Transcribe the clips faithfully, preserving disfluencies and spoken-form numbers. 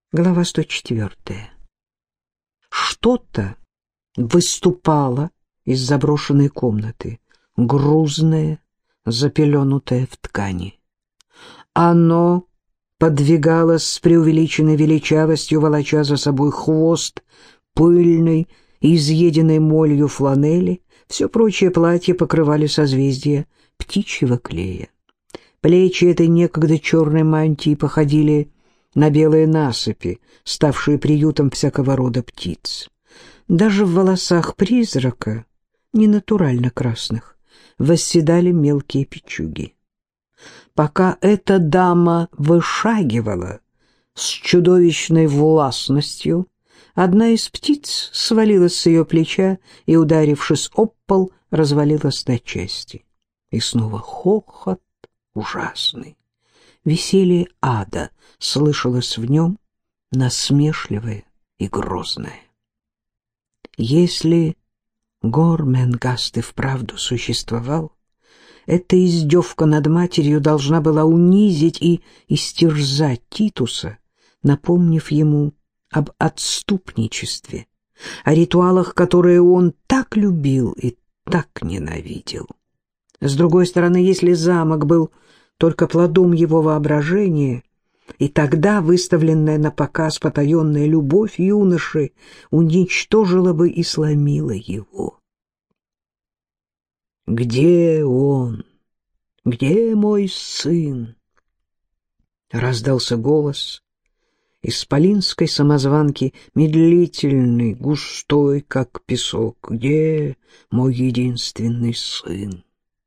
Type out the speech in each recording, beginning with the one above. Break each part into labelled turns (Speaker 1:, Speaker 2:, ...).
Speaker 1: Глава сто четвёртая. Что-то выступало из заброшенной комнаты, грузное, запеленутое в ткани. Оно подвигалось с преувеличенной величавостью, волоча за собой хвост пыльной, изъеденной молью фланели. Все прочее платье покрывали созвездия птичьего клея. Плечи этой некогда черной мантии походили на белые насыпи, ставшие приютом всякого рода птиц. Даже в волосах призрака, ненатурально красных, восседали мелкие печуги. Пока эта дама вышагивала с чудовищной властностью, одна из птиц свалилась с ее плеча и, ударившись об пол, развалилась на части. И снова хохот ужасный. Веселье ада слышалось в нем, насмешливое и грозное. Если Горменгаст и вправду существовал, эта издевка над матерью должна была унизить и истерзать Титуса, напомнив ему об отступничестве, о ритуалах, которые он так любил и так ненавидел. С другой стороны, если замок был только плодом его воображения, и тогда выставленная на показ потаенная любовь юноши уничтожила бы и сломила его. «Где он? Где мой сын?» — раздался голос исполинской самозванки, медлительный, густой, как песок. «Где мой единственный сын?»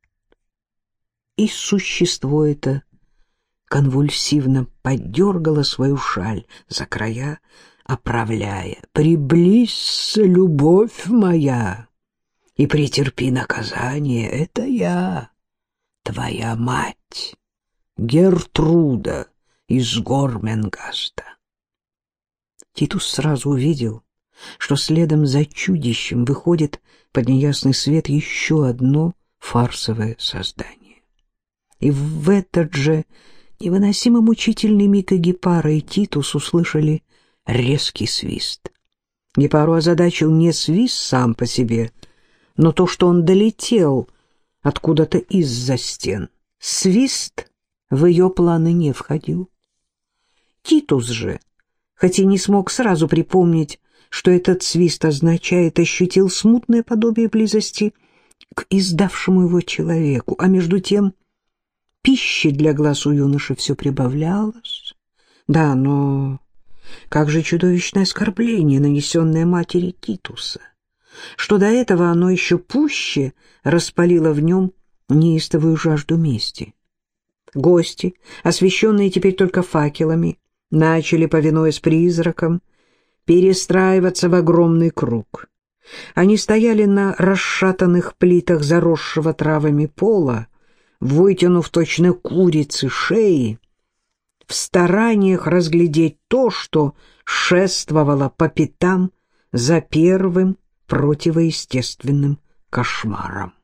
Speaker 1: И существо это конвульсивно подергало свою шаль за края, оправляя. «Приблизься, любовь моя, и претерпи наказание. Это я, твоя мать, Гертруда из Горменгаста». Титус сразу увидел, что следом за чудищем выходит под неясный свет еще одно фарсовое создание. И в этот же невыносимо мучительный миг и Гепара, и Титус услышали резкий свист. Гепару озадачил не свист сам по себе, но то, что он долетел откуда-то из-за стен. Свист в ее планы не входил. Титус же, хоть и не смог сразу припомнить, что этот свист означает, ощутил смутное подобие близости к издавшему его человеку, а между тем пищи для глаз у юноши все прибавлялось. Да, но как же чудовищное оскорбление, нанесенное матери Титуса, что до этого оно еще пуще распалило в нем неистовую жажду мести. Гости, освещенные теперь только факелами, начали, повинуясь призракам, перестраиваться в огромный круг. Они стояли на расшатанных плитах заросшего травами пола, вытянув точно курицы шеи, в стараниях разглядеть то, что шествовало по пятам за первым противоестественным кошмаром.